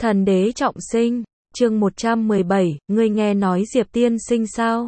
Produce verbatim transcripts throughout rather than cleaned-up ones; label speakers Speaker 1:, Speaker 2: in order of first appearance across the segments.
Speaker 1: Thần đế trọng sinh, chương một trăm mười bảy, ngươi nghe nói Diệp tiên sinh sao?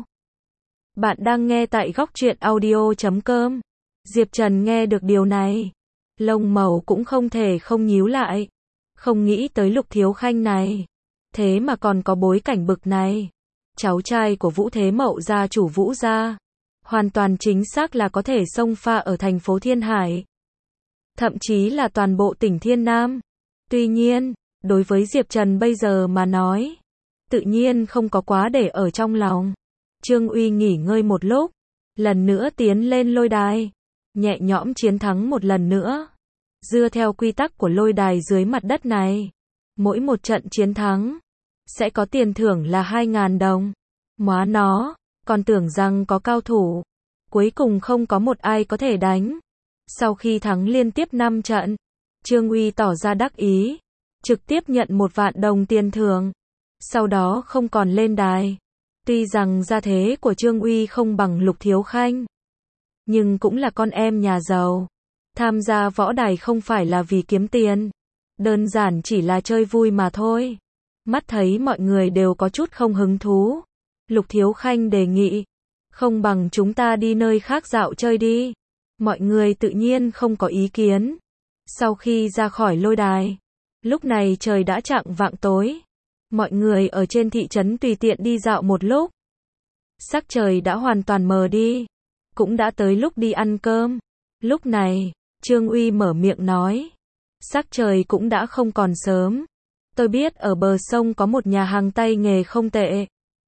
Speaker 1: Bạn đang nghe tại góc truyện audio chấm com. Diệp Trần nghe được điều này, lông mày cũng không thể không nhíu lại. Không nghĩ tới Lục Thiếu Khanh này, thế mà còn có bối cảnh bực này. Cháu trai của Vũ Thế Mậu gia chủ Vũ gia, hoàn toàn chính xác là có thể xông pha ở thành phố Thiên Hải, thậm chí là toàn bộ tỉnh Thiên Nam. Tuy nhiên, đối với Diệp Trần bây giờ mà nói, tự nhiên không có quá để ở trong lòng. Trương Uy nghỉ ngơi một lúc, lần nữa tiến lên lôi đài, nhẹ nhõm chiến thắng một lần nữa. Dựa theo quy tắc của lôi đài dưới mặt đất này, mỗi một trận chiến thắng sẽ có tiền thưởng là hai nghìn đồng. Móa nó, còn tưởng rằng có cao thủ, cuối cùng không có một ai có thể đánh. Sau khi thắng liên tiếp năm trận, Trương Uy tỏ ra đắc ý, trực tiếp nhận một vạn đồng tiền thưởng, sau đó không còn lên đài. Tuy rằng gia thế của Trương Uy không bằng Lục Thiếu Khanh, nhưng cũng là con em nhà giàu. Tham gia võ đài không phải là vì kiếm tiền, đơn giản chỉ là chơi vui mà thôi. Mắt thấy mọi người đều có chút không hứng thú, Lục Thiếu Khanh đề nghị, không bằng chúng ta đi nơi khác dạo chơi đi. Mọi người tự nhiên không có ý kiến. Sau khi ra khỏi lôi đài, lúc này trời đã chạng vạng tối. Mọi người ở trên thị trấn tùy tiện đi dạo một lúc. Sắc trời đã hoàn toàn mờ đi, cũng đã tới lúc đi ăn cơm. Lúc này, Trương Uy mở miệng nói, sắc trời cũng đã không còn sớm. Tôi biết ở bờ sông có một nhà hàng tay nghề không tệ.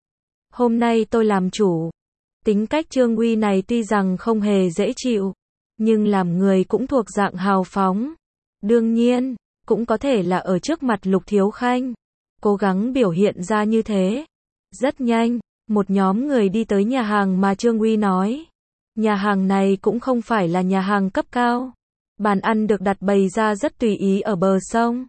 Speaker 1: Hôm nay tôi làm chủ. Tính cách Trương Uy này tuy rằng không hề dễ chịu, nhưng làm người cũng thuộc dạng hào phóng. Đương nhiên, cũng có thể là ở trước mặt Lục Thiếu Khanh, cố gắng biểu hiện ra như thế. Rất nhanh, một nhóm người đi tới nhà hàng mà Trương Uy nói. Nhà hàng này cũng không phải là nhà hàng cấp cao. Bàn ăn được đặt bày ra rất tùy ý ở bờ sông,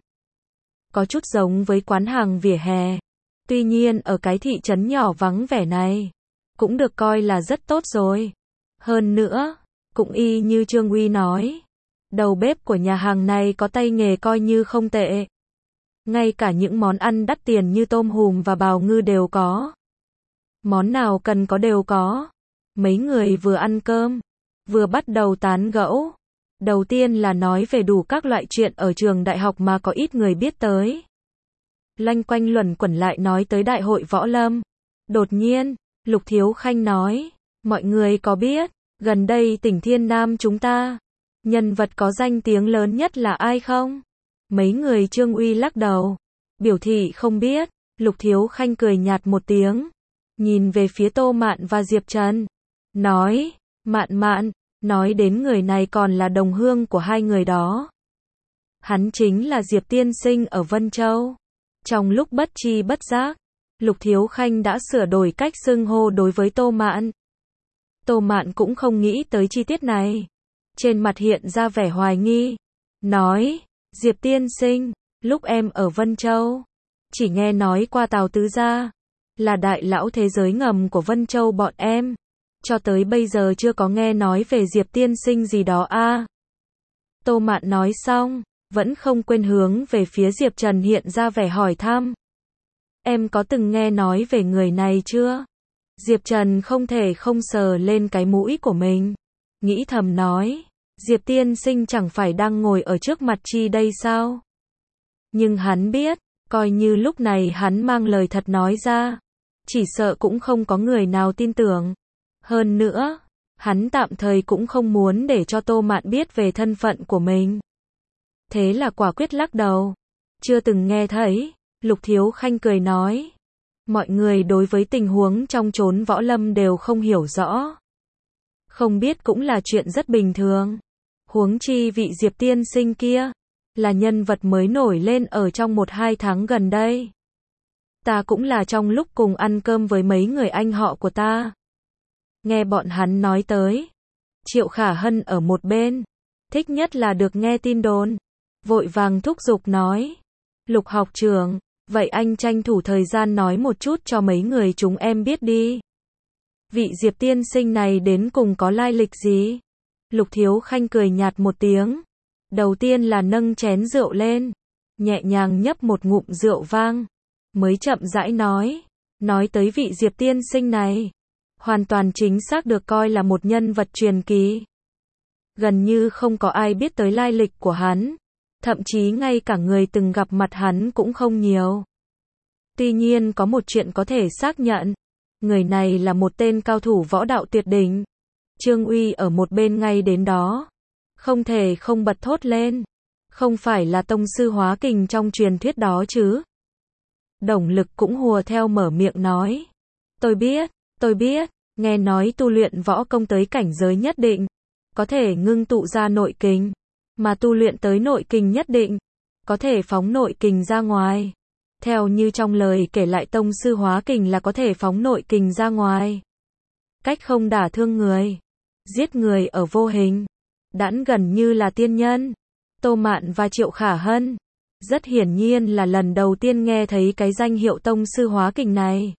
Speaker 1: có chút giống với quán hàng vỉa hè. Tuy nhiên ở cái thị trấn nhỏ vắng vẻ này, cũng được coi là rất tốt rồi. Hơn nữa, cũng y như Trương Uy nói, đầu bếp của nhà hàng này có tay nghề coi như không tệ. Ngay cả những món ăn đắt tiền như tôm hùm và bào ngư đều có. Món nào cần có đều có. Mấy người vừa ăn cơm, vừa bắt đầu tán gẫu. Đầu tiên là nói về đủ các loại chuyện ở trường đại học mà có ít người biết tới. Loanh quanh luẩn quẩn lại nói tới đại hội võ lâm. Đột nhiên, Lục Thiếu Khanh nói, mọi người có biết, gần đây tỉnh Thiên Nam chúng ta, nhân vật có danh tiếng lớn nhất là ai không? Mấy người Trương Uy lắc đầu, biểu thị không biết. Lục Thiếu Khanh cười nhạt một tiếng, nhìn về phía Tô Mạn và Diệp Trần, nói, Mạn Mạn, nói đến người này còn là đồng hương của hai người đó. Hắn chính là Diệp tiên sinh ở Vân Châu. Trong lúc bất tri bất giác, Lục Thiếu Khanh đã sửa đổi cách xưng hô đối với Tô Mạn. Tô Mạn cũng không nghĩ tới chi tiết này, trên mặt hiện ra vẻ hoài nghi, nói, Diệp tiên sinh, lúc em ở Vân Châu, chỉ nghe nói qua Tào Tứ gia, là đại lão thế giới ngầm của Vân Châu bọn em, cho tới bây giờ chưa có nghe nói về Diệp tiên sinh gì đó a. À. Tô Mạn nói xong, vẫn không quên hướng về phía Diệp Trần hiện ra vẻ hỏi thăm. Em có từng nghe nói về người này chưa? Diệp Trần không thể không sờ lên cái mũi của mình, nghĩ thầm nói, Diệp tiên sinh chẳng phải đang ngồi ở trước mặt chi đây sao? Nhưng hắn biết, coi như lúc này hắn mang lời thật nói ra, chỉ sợ cũng không có người nào tin tưởng. Hơn nữa, hắn tạm thời cũng không muốn để cho Tô Mạn biết về thân phận của mình. Thế là quả quyết lắc đầu. Chưa từng nghe thấy. Lục Thiếu Khanh cười nói, mọi người đối với tình huống trong chốn võ lâm đều không hiểu rõ. Không biết cũng là chuyện rất bình thường. Huống chi vị Diệp tiên sinh kia, là nhân vật mới nổi lên ở trong một hai tháng gần đây. Ta cũng là trong lúc cùng ăn cơm với mấy người anh họ của ta. Nghe bọn hắn nói tới, Triệu Khả Hân ở một bên, thích nhất là được nghe tin đồn, vội vàng thúc giục nói, Lục học trưởng, vậy anh tranh thủ thời gian nói một chút cho mấy người chúng em biết đi. Vị Diệp tiên sinh này đến cùng có lai lịch gì? Lục Thiếu Khanh cười nhạt một tiếng, đầu tiên là nâng chén rượu lên, nhẹ nhàng nhấp một ngụm rượu vang, mới chậm rãi nói, nói tới vị Diệp tiên sinh này, hoàn toàn chính xác được coi là một nhân vật truyền kỳ. Gần như không có ai biết tới lai lịch của hắn, thậm chí ngay cả người từng gặp mặt hắn cũng không nhiều. Tuy nhiên có một chuyện có thể xác nhận, người này là một tên cao thủ võ đạo tuyệt đỉnh. Trương Uy ở một bên ngay đến đó, không thể không bật thốt lên, không phải là tông sư hóa kình trong truyền thuyết đó chứ. Đồng Lực cũng hùa theo mở miệng nói, tôi biết, tôi biết, nghe nói tu luyện võ công tới cảnh giới nhất định, có thể ngưng tụ ra nội kình, mà tu luyện tới nội kình nhất định, có thể phóng nội kình ra ngoài. Theo như trong lời kể lại tông sư hóa kình là có thể phóng nội kình ra ngoài. Cách không đả thương người, giết người ở vô hình, đãn gần như là tiên nhân. Tô Mạn và Triệu Khả Hân, rất hiển nhiên là lần đầu tiên nghe thấy cái danh hiệu tông sư hóa kình này.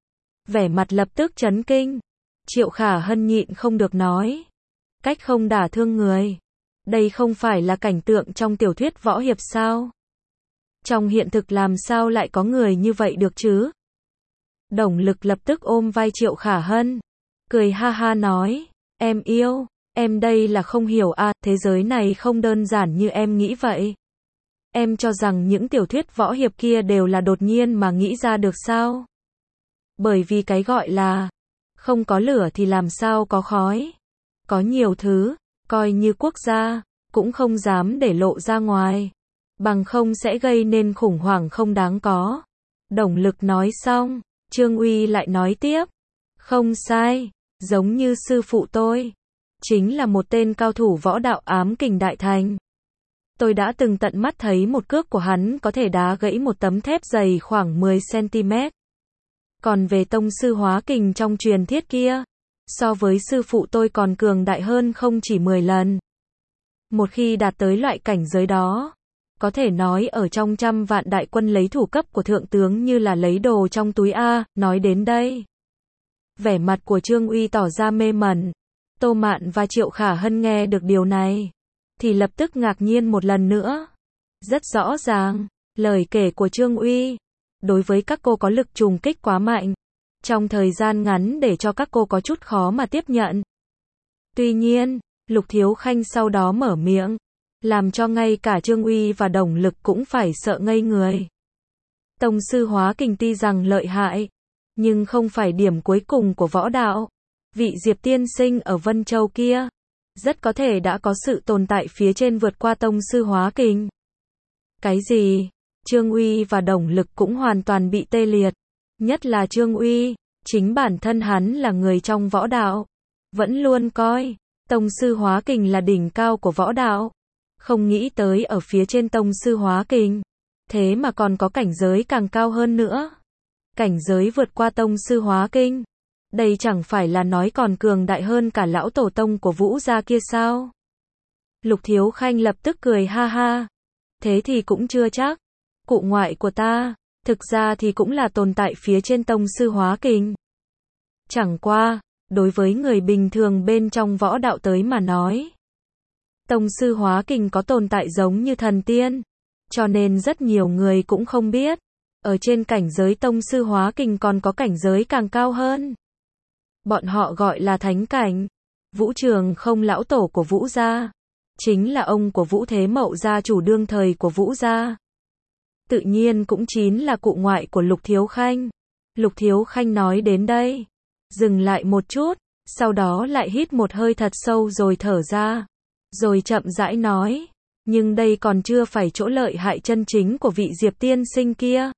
Speaker 1: Vẻ mặt lập tức chấn kinh. Triệu Khả Hân nhịn không được nói, cách không đả thương người, đây không phải là cảnh tượng trong tiểu thuyết võ hiệp sao? Trong hiện thực làm sao lại có người như vậy được chứ? Đồng Lực lập tức ôm vai Triệu Khả Hân, cười ha ha nói, em yêu, em đây là không hiểu à, thế giới này không đơn giản như em nghĩ vậy. Em cho rằng những tiểu thuyết võ hiệp kia đều là đột nhiên mà nghĩ ra được sao? Bởi vì cái gọi là, không có lửa thì làm sao có khói. Có nhiều thứ, coi như quốc gia, cũng không dám để lộ ra ngoài. Bằng không sẽ gây nên khủng hoảng không đáng có. Đồng Lực nói xong, Trương Uy lại nói tiếp. Không sai, giống như sư phụ tôi. Chính là một tên cao thủ võ đạo ám kình đại thành. Tôi đã từng tận mắt thấy một cước của hắn có thể đá gãy một tấm thép dày khoảng mười xăng-ti-mét. Còn về tông sư hóa kình trong truyền thuyết kia, so với sư phụ tôi còn cường đại hơn không chỉ mười lần. Một khi đạt tới loại cảnh giới đó, có thể nói ở trong trăm vạn đại quân lấy thủ cấp của thượng tướng như là lấy đồ trong túi A. Nói đến đây, vẻ mặt của Trương Uy tỏ ra mê mẩn. Tô Mạn và Triệu Khả Hân nghe được điều này, thì lập tức ngạc nhiên một lần nữa. Rất rõ ràng, lời kể của Trương Uy, đối với các cô có lực trùng kích quá mạnh, trong thời gian ngắn để cho các cô có chút khó mà tiếp nhận. Tuy nhiên, Lục Thiếu Khanh sau đó mở miệng, làm cho ngay cả Trương Uy và Đồng Lực cũng phải sợ ngây người. Tông sư hóa kình tuy rằng lợi hại, nhưng không phải điểm cuối cùng của võ đạo. Vị Diệp tiên sinh ở Vân Châu kia, rất có thể đã có sự tồn tại phía trên vượt qua tông sư hóa kình. Cái gì? Trương Uy và Đồng Lực cũng hoàn toàn bị tê liệt. Nhất là Trương Uy, chính bản thân hắn là người trong võ đạo, vẫn luôn coi tông sư hóa kình là đỉnh cao của võ đạo. Không nghĩ tới ở phía trên tông sư hóa kình, thế mà còn có cảnh giới càng cao hơn nữa. Cảnh giới vượt qua tông sư hóa kinh. Đây chẳng phải là nói còn cường đại hơn cả lão tổ tông của Vũ gia kia sao? Lục Thiếu Khanh lập tức cười ha ha. Thế thì cũng chưa chắc. Cụ ngoại của ta, thực ra thì cũng là tồn tại phía trên tông sư hóa kình. Chẳng qua, đối với người bình thường bên trong võ đạo tới mà nói, tông sư hóa kình có tồn tại giống như thần tiên, cho nên rất nhiều người cũng không biết, ở trên cảnh giới tông sư hóa kình còn có cảnh giới càng cao hơn. Bọn họ gọi là thánh cảnh. Vũ Trường Không lão tổ của Vũ gia, chính là ông của Vũ Thế Mậu gia chủ đương thời của Vũ gia. Tự nhiên cũng chính là cụ ngoại của Lục Thiếu Khanh. Lục Thiếu Khanh nói đến đây, dừng lại một chút, sau đó lại hít một hơi thật sâu rồi thở ra, rồi chậm rãi nói, nhưng đây còn chưa phải chỗ lợi hại chân chính của vị Diệp tiên sinh kia.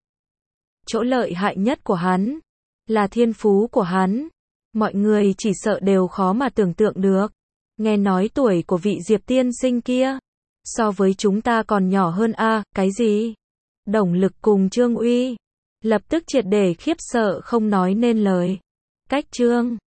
Speaker 1: Chỗ lợi hại nhất của hắn, là thiên phú của hắn. Mọi người chỉ sợ đều khó mà tưởng tượng được. Nghe nói tuổi của vị Diệp tiên sinh kia, so với chúng ta còn nhỏ hơn a. À, cái gì? Đồng Lực cùng Trương Uy lập tức triệt để khiếp sợ không nói nên lời. Cách chương